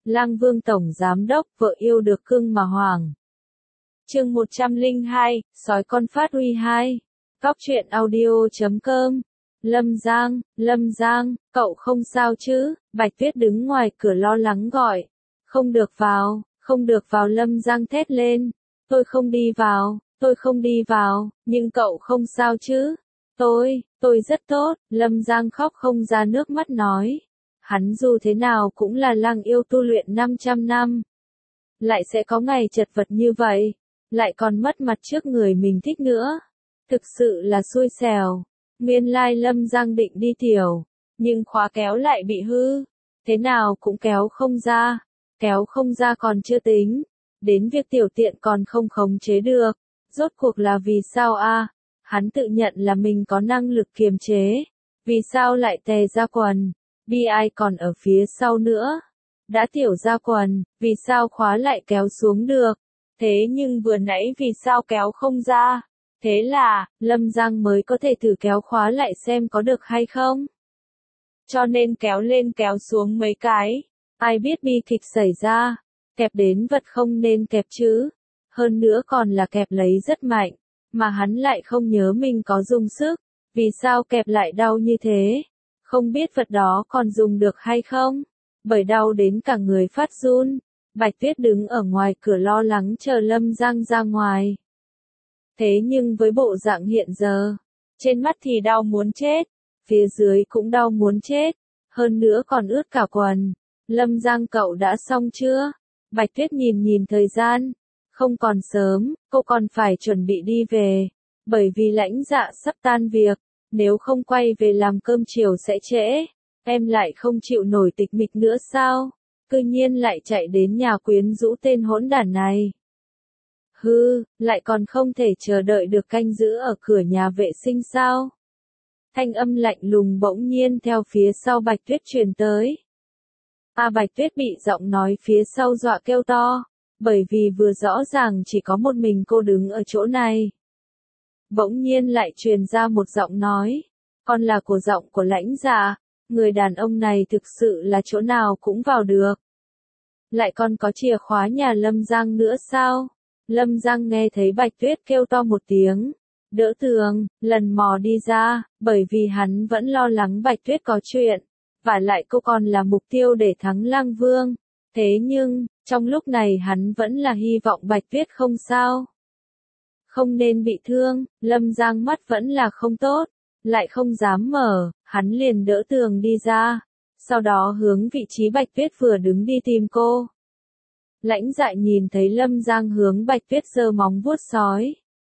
Lang Vương Tổng Giám Đốc, vợ yêu được cưng mà hoàng. Chương 102, sói con phát uy 2. Cóc truyện audio.com. Lâm Giang, cậu không sao chứ? Bạch Tuyết đứng ngoài cửa lo lắng gọi. Không được vào Lâm Giang thét lên. Tôi không đi vào, nhưng cậu không sao chứ? Tôi rất tốt, Lâm Giang khóc không ra nước mắt nói. Hắn dù thế nào cũng là lang yêu tu luyện 500 năm. Lại sẽ có ngày chật vật như vậy, lại còn mất mặt trước người mình thích nữa. Thực sự là xui xẻo. Nguyên lai Lâm Giang định đi tiểu, nhưng khóa kéo lại bị hư. Thế nào cũng kéo không ra còn chưa tính. Đến việc tiểu tiện còn không khống chế được. Rốt cuộc là vì sao a? Hắn tự nhận là mình có năng lực kiềm chế. Vì sao lại tè ra quần? Bi ai còn ở phía sau nữa. Đã tiểu ra quần, vì sao khóa lại kéo xuống được? Thế nhưng vừa nãy vì sao kéo không ra? Thế là, Lâm Giang mới có thể thử kéo khóa lại xem có được hay không? Cho nên kéo lên kéo xuống mấy cái. Ai biết bi kịch xảy ra. Kẹp đến vật không nên kẹp chứ. Hơn nữa còn là kẹp lấy rất mạnh. Mà hắn lại không nhớ mình có dùng sức. Vì sao kẹp lại đau như thế? Không biết vật đó còn dùng được hay không? Bởi đau đến cả người phát run. Bạch Tuyết đứng ở ngoài cửa lo lắng chờ Lâm Giang ra ngoài. Thế nhưng với bộ dạng hiện giờ, trên mắt thì đau muốn chết, phía dưới cũng đau muốn chết, hơn nữa còn ướt cả quần. Lâm Giang cậu đã xong chưa? Bạch Tuyết nhìn thời gian, không còn sớm, cô còn phải chuẩn bị đi về, bởi vì Lãnh Dạ sắp tan việc, nếu không quay về làm cơm chiều sẽ trễ. Em lại không chịu nổi tịch mịch nữa sao? Cư nhiên lại chạy đến nhà quyến rũ tên hỗn đản này. Lại còn không thể chờ đợi được canh giữ ở cửa nhà vệ sinh sao? Thanh âm lạnh lùng bỗng nhiên theo phía sau Bạch Tuyết truyền tới. Bạch Tuyết bị giọng nói phía sau dọa kêu to, bởi vì vừa rõ ràng chỉ có một mình cô đứng ở chỗ này. Bỗng nhiên lại truyền ra một giọng nói, còn là của giọng của Lãnh Dạ, người đàn ông này thực sự là chỗ nào cũng vào được. Lại còn có chìa khóa nhà Lâm Giang nữa sao? Lâm Giang nghe thấy Bạch Tuyết kêu to một tiếng, đỡ tường, lần mò đi ra, bởi vì hắn vẫn lo lắng Bạch Tuyết có chuyện, và lại cô còn là mục tiêu để thắng Lang Vương. Thế nhưng, trong lúc này hắn vẫn là hy vọng Bạch Tuyết không sao. Không nên bị thương, Lâm Giang mắt vẫn là không tốt, lại không dám mở, hắn liền đỡ tường đi ra, sau đó hướng vị trí Bạch Tuyết vừa đứng đi tìm cô. Lãnh Dạ nhìn thấy Lâm Giang hướng Bạch Tuyết giơ móng vuốt sói.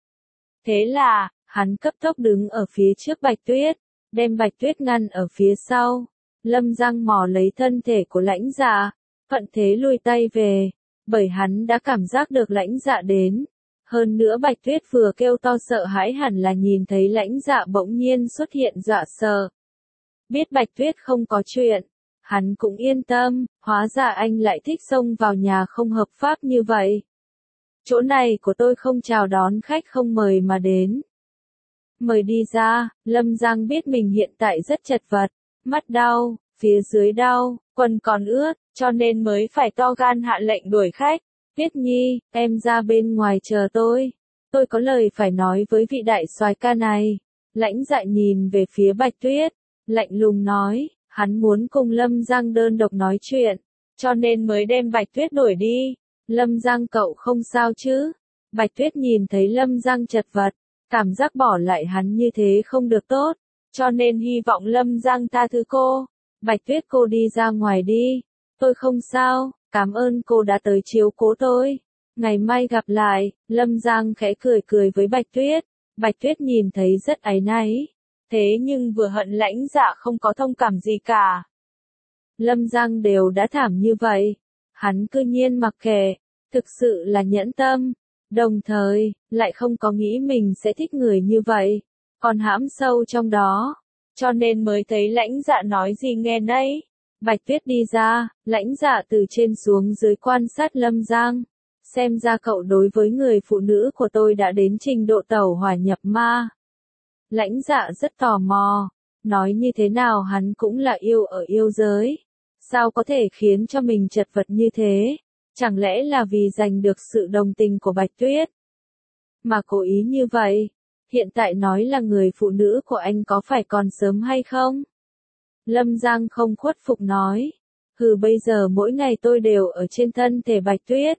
Thế là, hắn cấp tốc đứng ở phía trước Bạch Tuyết, đem Bạch Tuyết ngăn ở phía sau. Lâm Giang mò lấy thân thể của Lãnh Dạ, thuận thế lùi tay về, bởi hắn đã cảm giác được Lãnh Dạ đến. Hơn nữa Bạch Tuyết vừa kêu to sợ hãi hẳn là nhìn thấy Lãnh Dạ bỗng nhiên xuất hiện dọa sợ. Biết Bạch Tuyết không có chuyện, hắn cũng yên tâm, hóa ra anh lại thích xông vào nhà không hợp pháp như vậy. Chỗ này của tôi không chào đón khách không mời mà đến. Mời đi ra, Lâm Giang biết mình hiện tại rất chật vật, mắt đau, phía dưới đau, quần còn ướt, cho nên mới phải to gan hạ lệnh đuổi khách. Tuyết Nhi, em ra bên ngoài chờ tôi có lời phải nói với vị đại soái ca này. Lãnh Dạ nhìn về phía Bạch Tuyết, lạnh lùng nói, hắn muốn cùng Lâm Giang đơn độc nói chuyện, cho nên mới đem Bạch Tuyết đuổi đi. Lâm Giang cậu không sao chứ? Bạch Tuyết nhìn thấy Lâm Giang chật vật, cảm giác bỏ lại hắn như thế không được tốt, cho nên hy vọng Lâm Giang tha thứ cô. Bạch Tuyết cô đi ra ngoài đi, tôi không sao, cảm ơn cô đã tới chiếu cố tôi. Ngày mai gặp lại, Lâm Giang khẽ cười với Bạch Tuyết. Bạch Tuyết nhìn thấy rất áy náy, thế nhưng vừa hận Lãnh Dạ không có thông cảm gì cả. Lâm Giang đều đã thảm như vậy, hắn cư nhiên mặc kệ, thực sự là nhẫn tâm, đồng thời, lại không có nghĩ mình sẽ thích người như vậy, còn hãm sâu trong đó, cho nên mới thấy Lãnh Dạ nói gì nghe nấy. Bạch Tuyết đi ra, Lãnh Dạ từ trên xuống dưới quan sát Lâm Giang, xem ra cậu đối với người phụ nữ của tôi đã đến trình độ tẩu hỏa nhập ma. Lãnh Dạ rất tò mò, nói như thế nào hắn cũng là yêu ở yêu giới. Sao có thể khiến cho mình chật vật như thế? Chẳng lẽ là vì giành được sự đồng tình của Bạch Tuyết? Mà cố ý như vậy? Hiện tại nói là người phụ nữ của anh có phải còn sớm hay không? Lâm Giang không khuất phục nói. Bây giờ mỗi ngày tôi đều ở trên thân thể Bạch Tuyết.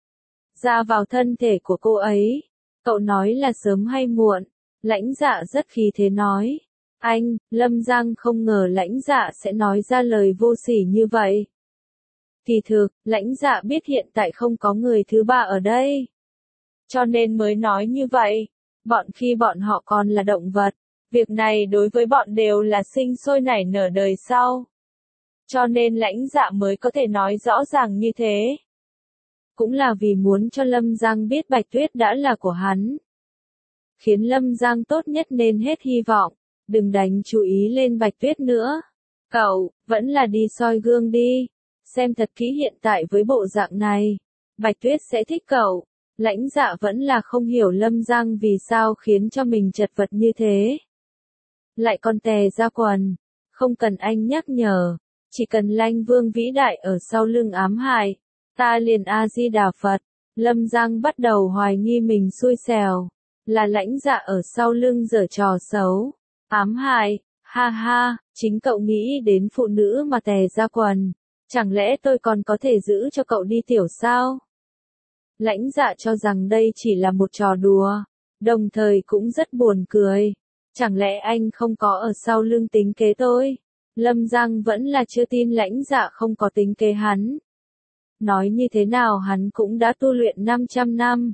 Ra vào thân thể của cô ấy. Cậu nói là sớm hay muộn? Lãnh Dạ rất khí thế nói. Anh, Lâm Giang không ngờ Lãnh Dạ sẽ nói ra lời vô sỉ như vậy. Kỳ thực, Lãnh Dạ biết hiện tại không có người thứ ba ở đây. Cho nên mới nói như vậy. Khi bọn họ còn là động vật, việc này đối với bọn đều là sinh sôi nảy nở đời sau. Cho nên Lãnh Dạ mới có thể nói rõ ràng như thế. Cũng là vì muốn cho Lâm Giang biết Bạch Tuyết đã là của hắn. Khiến Lâm Giang tốt nhất nên hết hy vọng, đừng đánh chú ý lên Bạch Tuyết nữa. Cậu, vẫn là đi soi gương đi, xem thật kỹ hiện tại với bộ dạng này. Bạch Tuyết sẽ thích cậu. Lãnh Dạ vẫn là không hiểu Lâm Giang vì sao khiến cho mình chật vật như thế. Lại còn tè ra quần, không cần anh nhắc nhở, chỉ cần Lanh Vương vĩ đại ở sau lưng ám hại, ta liền A-di-đà Phật. Lâm Giang bắt đầu hoài nghi mình xui xẻo, là Lãnh Dạ ở sau lưng giở trò xấu, ám hại, ha ha, chính cậu nghĩ đến phụ nữ mà tè ra quần, chẳng lẽ tôi còn có thể giữ cho cậu đi tiểu sao? Lãnh Dạ cho rằng đây chỉ là một trò đùa, đồng thời cũng rất buồn cười. Chẳng lẽ anh không có ở sau lưng tính kế tôi? Lâm Giang vẫn là chưa tin Lãnh Dạ không có tính kế hắn. Nói như thế nào hắn cũng đã tu luyện 500 năm.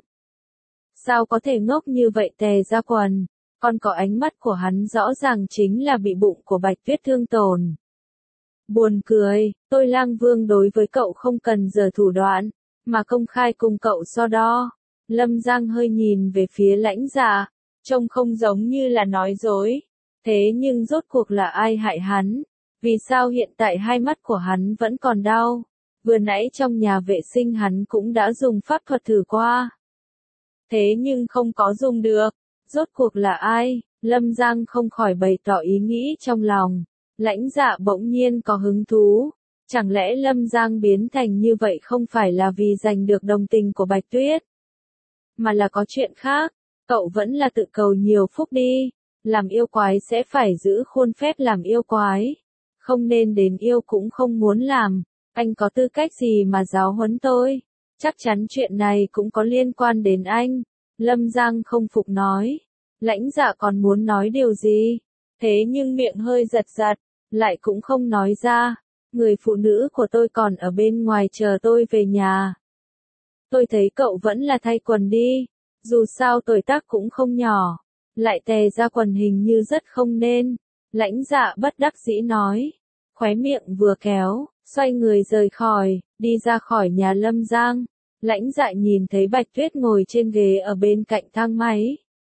Sao có thể ngốc như vậy tè ra quần, còn có ánh mắt của hắn rõ ràng chính là bị bụng của Bạch Tuyết thương tổn. Buồn cười, tôi Lang Vương đối với cậu không cần giở thủ đoạn, mà công khai cùng cậu so đo. Lâm Giang hơi nhìn về phía Lãnh Dạ, trông không giống như là nói dối. Thế nhưng rốt cuộc là ai hại hắn? Vì sao hiện tại hai mắt của hắn vẫn còn đau? Vừa nãy trong nhà vệ sinh hắn cũng đã dùng pháp thuật thử qua. Thế nhưng không có dùng được. Rốt cuộc là ai? Lâm Giang không khỏi bày tỏ ý nghĩ trong lòng. Lãnh Dạ bỗng nhiên có hứng thú. Chẳng lẽ Lâm Giang biến thành như vậy không phải là vì giành được đồng tình của Bạch Tuyết? Mà là có chuyện khác. Cậu vẫn là tự cầu nhiều phúc đi. Làm yêu quái sẽ phải giữ khuôn phép làm yêu quái. Không nên đến yêu cũng không muốn làm. Anh có tư cách gì mà giáo huấn tôi? Chắc chắn chuyện này cũng có liên quan đến anh. Lâm Giang không phục nói. Lãnh Dạ còn muốn nói điều gì? Thế nhưng miệng hơi giật giật, lại cũng không nói ra. Người phụ nữ của tôi còn ở bên ngoài chờ tôi về nhà. Tôi thấy cậu vẫn là thay quần đi. Dù sao tuổi tác cũng không nhỏ. Lại tè ra quần hình như rất không nên. Lãnh Dạ bất đắc dĩ nói. Khóe miệng vừa kéo, xoay người rời khỏi, đi ra khỏi nhà Lâm Giang. Lãnh Dạ nhìn thấy Bạch Tuyết ngồi trên ghế ở bên cạnh thang máy.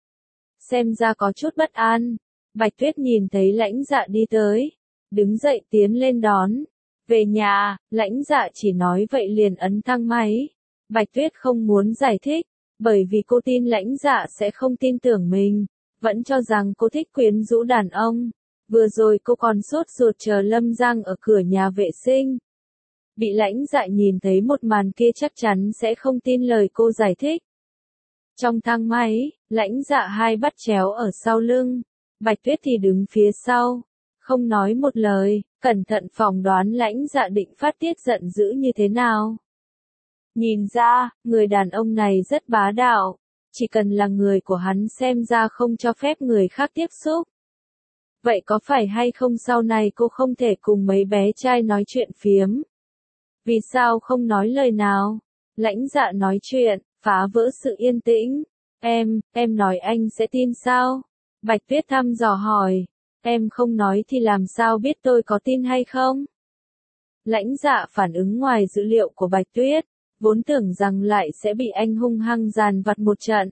Xem ra có chút bất an. Bạch Tuyết nhìn thấy Lãnh Dạ đi tới, đứng dậy tiến lên đón. Về nhà, Lãnh Dạ chỉ nói vậy liền ấn thang máy. Bạch Tuyết không muốn giải thích, bởi vì cô tin Lãnh Dạ sẽ không tin tưởng mình, vẫn cho rằng cô thích quyến rũ đàn ông. Vừa rồi cô còn sốt ruột chờ Lâm Giang ở cửa nhà vệ sinh. Bị Lãnh Dạ nhìn thấy một màn kia chắc chắn sẽ không tin lời cô giải thích. Trong thang máy, Lãnh Dạ hai bắt chéo ở sau lưng, Bạch Tuyết thì đứng phía sau, không nói một lời, cẩn thận phỏng đoán Lãnh Dạ định phát tiết giận dữ như thế nào. Nhìn ra, người đàn ông này rất bá đạo, chỉ cần là người của hắn xem ra không cho phép người khác tiếp xúc. Vậy có phải hay không sau này cô không thể cùng mấy bé trai nói chuyện phiếm? Vì sao không nói lời nào? Lãnh Dạ nói chuyện, phá vỡ sự yên tĩnh. Em nói anh sẽ tin sao? Bạch Tuyết thăm dò hỏi. Em không nói thì làm sao biết tôi có tin hay không? Lãnh Dạ phản ứng ngoài dữ liệu của Bạch Tuyết, vốn tưởng rằng lại sẽ bị anh hung hăng dàn vặt một trận.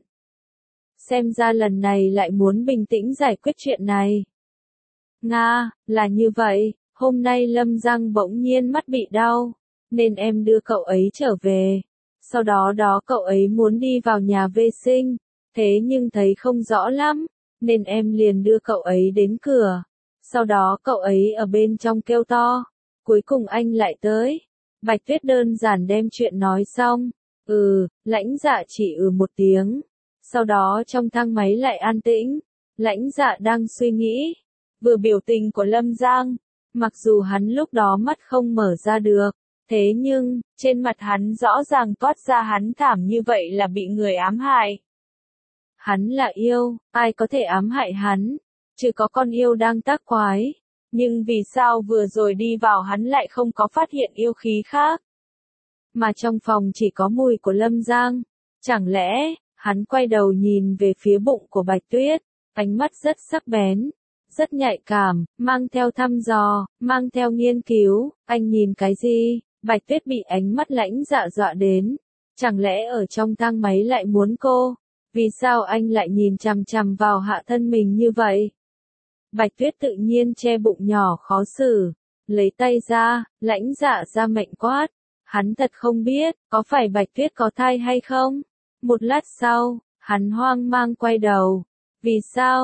Xem ra lần này lại muốn bình tĩnh giải quyết chuyện này. Nga, là như vậy, hôm nay Lâm Giang bỗng nhiên mắt bị đau, nên em đưa cậu ấy trở về. Sau đó cậu ấy muốn đi vào nhà vệ sinh, thế nhưng thấy không rõ lắm, nên em liền đưa cậu ấy đến cửa. Sau đó cậu ấy ở bên trong kêu to, cuối cùng anh lại tới. Bạch Tuyết đơn giản đem chuyện nói xong. Lãnh Dạ chỉ một tiếng. Sau đó trong thang máy lại an tĩnh. Lãnh Dạ đang suy nghĩ. Vừa biểu tình của Lâm Giang. Mặc dù hắn lúc đó mắt không mở ra được. Thế nhưng, trên mặt hắn rõ ràng toát ra hắn thảm như vậy là bị người ám hại. Hắn là yêu, ai có thể ám hại hắn? Chứ có con yêu đang tác quái. Nhưng vì sao vừa rồi đi vào hắn lại không có phát hiện yêu khí khác? Mà trong phòng chỉ có mùi của Lâm Giang. Chẳng lẽ, hắn quay đầu nhìn về phía bụng của Bạch Tuyết, ánh mắt rất sắc bén, rất nhạy cảm, mang theo thăm dò, mang theo nghiên cứu, anh nhìn cái gì? Bạch Tuyết bị ánh mắt Lãnh Dạ dọa đến. Chẳng lẽ ở trong thang máy lại muốn cô? Vì sao anh lại nhìn chằm chằm vào hạ thân mình như vậy? Bạch Tuyết tự nhiên che bụng nhỏ khó xử, lấy tay ra, Lãnh Dạ ra mệnh quát. Hắn thật không biết, có phải Bạch Tuyết có thai hay không? Một lát sau, hắn hoang mang quay đầu. Vì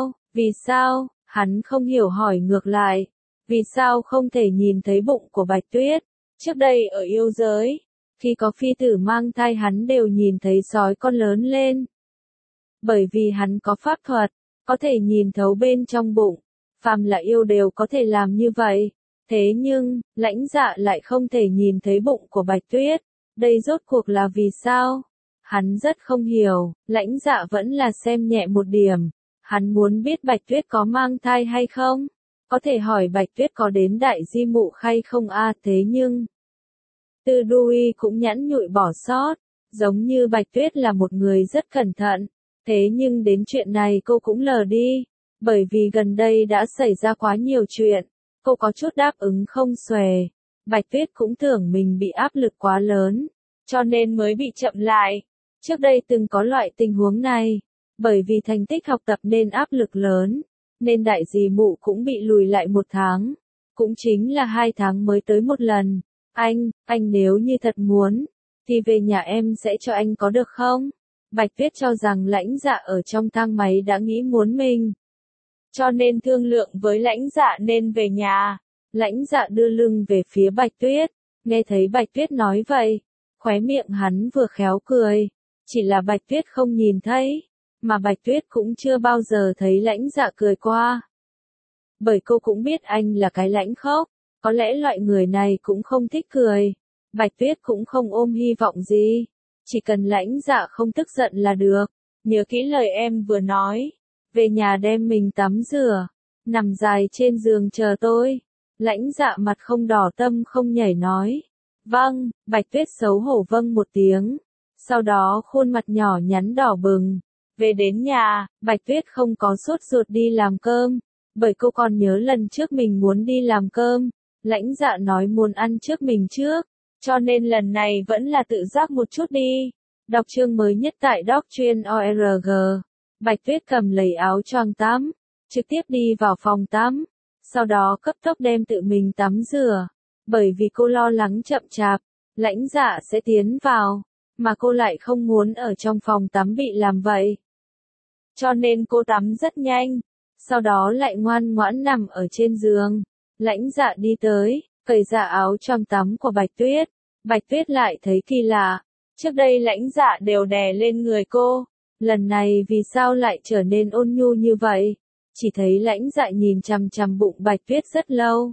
sao, hắn không hiểu hỏi ngược lại. Vì sao không thể nhìn thấy bụng của Bạch Tuyết? Trước đây ở yêu giới, khi có phi tử mang thai hắn đều nhìn thấy sói con lớn lên. Bởi vì hắn có pháp thuật, có thể nhìn thấu bên trong bụng. Phàm là yêu đều có thể làm như vậy. Thế nhưng, Lãnh Dạ lại không thể nhìn thấy bụng của Bạch Tuyết. Đây rốt cuộc là vì sao? Hắn rất không hiểu, Lãnh Dạ vẫn là xem nhẹ một điểm. Hắn muốn biết Bạch Tuyết có mang thai hay không? Có thể hỏi Bạch Tuyết có đến đại di mụ hay không thế nhưng... Tư Đuôi cũng nhẫn nhụi bỏ sót, giống như Bạch Tuyết là một người rất cẩn thận. Thế nhưng đến chuyện này cô cũng lờ đi, bởi vì gần đây đã xảy ra quá nhiều chuyện. Cô có chút đáp ứng không xuề. Bạch Tuyết cũng tưởng mình bị áp lực quá lớn, cho nên mới bị chậm lại. Trước đây từng có loại tình huống này, bởi vì thành tích học tập nên áp lực lớn, nên đại dì mụ cũng bị lùi lại 1 tháng. Cũng chính là 2 tháng mới tới một lần. Anh nếu như thật muốn, thì về nhà em sẽ cho anh có được không? Bạch Tuyết cho rằng Lãnh Dạ ở trong thang máy đã nghĩ muốn mình. Cho nên thương lượng với Lãnh Dạ nên về nhà. Lãnh Dạ đưa lưng về phía Bạch Tuyết. Nghe thấy Bạch Tuyết nói vậy, khóe miệng hắn vừa khéo cười. Chỉ là Bạch Tuyết không nhìn thấy. Mà Bạch Tuyết cũng chưa bao giờ thấy Lãnh Dạ cười qua. Bởi cô cũng biết anh là cái lãnh khốc. Có lẽ loại người này cũng không thích cười. Bạch Tuyết cũng không ôm hy vọng gì. Chỉ cần Lãnh Dạ không tức giận là được. Nhớ kỹ lời em vừa nói. Về nhà đem mình tắm rửa. Nằm dài trên giường chờ tôi. Lãnh Dạ mặt không đỏ tâm không nhảy nói. Vâng, Bạch Tuyết xấu hổ vâng một tiếng. Sau đó khuôn mặt nhỏ nhắn đỏ bừng. Về đến nhà, Bạch Tuyết không có sốt ruột đi làm cơm. Bởi cô còn nhớ lần trước mình muốn đi làm cơm. Lãnh Dạ nói muốn ăn trước mình trước. Cho nên lần này vẫn là tự giác một chút đi. Đọc chương mới nhất tại Doc.org. Bạch Tuyết cầm lấy áo choàng tắm, trực tiếp đi vào phòng tắm. Sau đó cấp tốc đem tự mình tắm rửa. Bởi vì cô lo lắng chậm chạp, Lãnh Dạ sẽ tiến vào. Mà cô lại không muốn ở trong phòng tắm bị làm vậy. Cho nên cô tắm rất nhanh. Sau đó lại ngoan ngoãn nằm ở trên giường. Lãnh Dạ đi tới, cởi ra áo choàng tắm của Bạch Tuyết. Bạch Tuyết lại thấy kỳ lạ. Trước đây Lãnh Dạ đều đè lên người cô. Lần này vì sao lại trở nên ôn nhu như vậy? Chỉ thấy Lãnh Dạ nhìn chằm chằm bụng Bạch Tuyết rất lâu.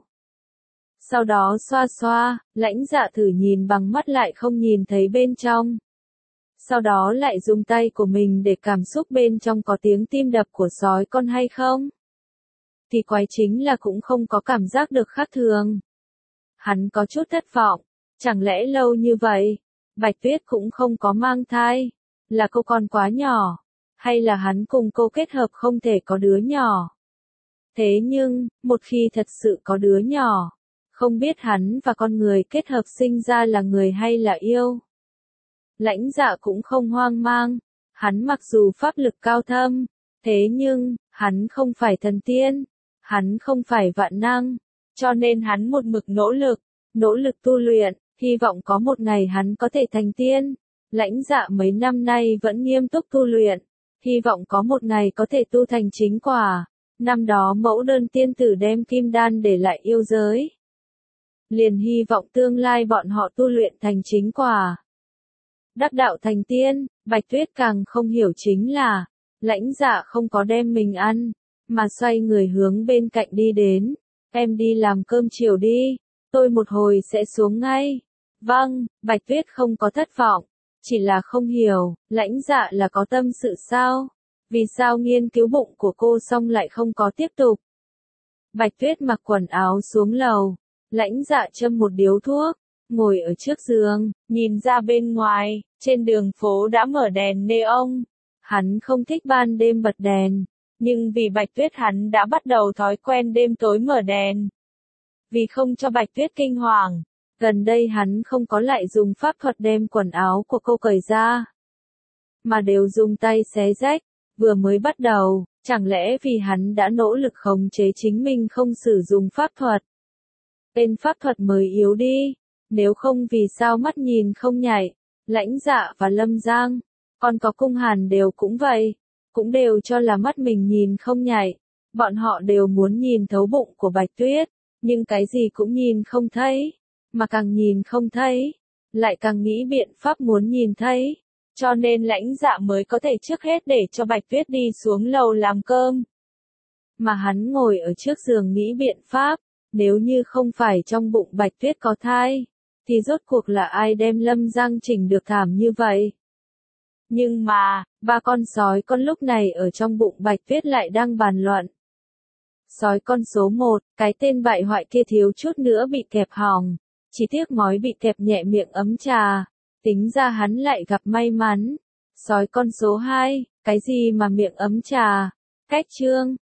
Sau đó xoa xoa, Lãnh Dạ thử nhìn bằng mắt lại không nhìn thấy bên trong. Sau đó lại dùng tay của mình để cảm xúc bên trong có tiếng tim đập của sói con hay không? Thì quái chính là cũng không có cảm giác được khác thường. Hắn có chút thất vọng. Chẳng lẽ lâu như vậy, Bạch Tuyết cũng không có mang thai? Là cô còn quá nhỏ? Hay là hắn cùng cô kết hợp không thể có đứa nhỏ? Thế nhưng, một khi thật sự có đứa nhỏ, không biết hắn và con người kết hợp sinh ra là người hay là yêu? Lãnh Dạ cũng không hoang mang. Hắn mặc dù pháp lực cao thâm, thế nhưng, hắn không phải thần tiên. Hắn không phải vạn năng. Cho nên hắn một mực nỗ lực tu luyện, hy vọng có một ngày hắn có thể thành tiên. Lãnh Dạ mấy năm nay vẫn nghiêm túc tu luyện, hy vọng có một ngày có thể tu thành chính quả. Năm đó mẫu đơn tiên tử đem kim đan để lại yêu giới. liền hy vọng tương lai bọn họ tu luyện thành chính quả. Đắc đạo thành tiên, Bạch Tuyết càng không hiểu chính là, Lãnh Dạ không có đem mình ăn, mà xoay người hướng bên cạnh đi đến. Em đi làm cơm chiều đi, tôi một hồi sẽ xuống ngay. Vâng, Bạch Tuyết không có thất vọng, chỉ là không hiểu, Lãnh Dạ là có tâm sự sao? Vì sao nghiên cứu bụng của cô xong lại không có tiếp tục? Bạch Tuyết mặc quần áo xuống lầu, Lãnh Dạ châm một điếu thuốc, ngồi ở trước giường, nhìn ra bên ngoài, trên đường phố đã mở đèn neon. Hắn không thích ban đêm bật đèn, nhưng vì Bạch Tuyết hắn đã bắt đầu thói quen đêm tối mở đèn. Vì không cho Bạch Tuyết kinh hoàng, gần đây hắn không có lại dùng pháp thuật đem quần áo của cô cởi ra, mà đều dùng tay xé rách. Vừa mới bắt đầu, chẳng lẽ vì hắn đã nỗ lực khống chế chính mình không sử dụng pháp thuật? Tên pháp thuật mới yếu đi, nếu không vì sao mắt nhìn không nhảy. Lãnh Dạ và Lâm Giang, còn có Cung Hàn đều cũng vậy, cũng đều cho là mắt mình nhìn không nhảy. Bọn họ đều muốn nhìn thấu bụng của Bạch Tuyết, nhưng cái gì cũng nhìn không thấy, mà càng nhìn không thấy, lại càng nghĩ biện pháp muốn nhìn thấy. Cho nên Lãnh Dạ mới có thể trước hết để cho Bạch Tuyết đi xuống lầu làm cơm. Mà hắn ngồi ở trước giường nghĩ biện pháp, nếu như không phải trong bụng Bạch Tuyết có thai, thì rốt cuộc là ai đem Lâm Giang chỉnh được thảm như vậy? Nhưng mà, ba con sói con lúc này ở trong bụng Bạch Tuyết lại đang bàn luận. Sói con số 1, cái tên bại hoại kia thiếu chút nữa bị kẹp họng, chỉ tiếc ngói bị kẹp nhẹ miệng ấm trà. Tính ra hắn lại gặp may mắn. Sói con số 2, cái gì mà miệng ấm trà? Cách chương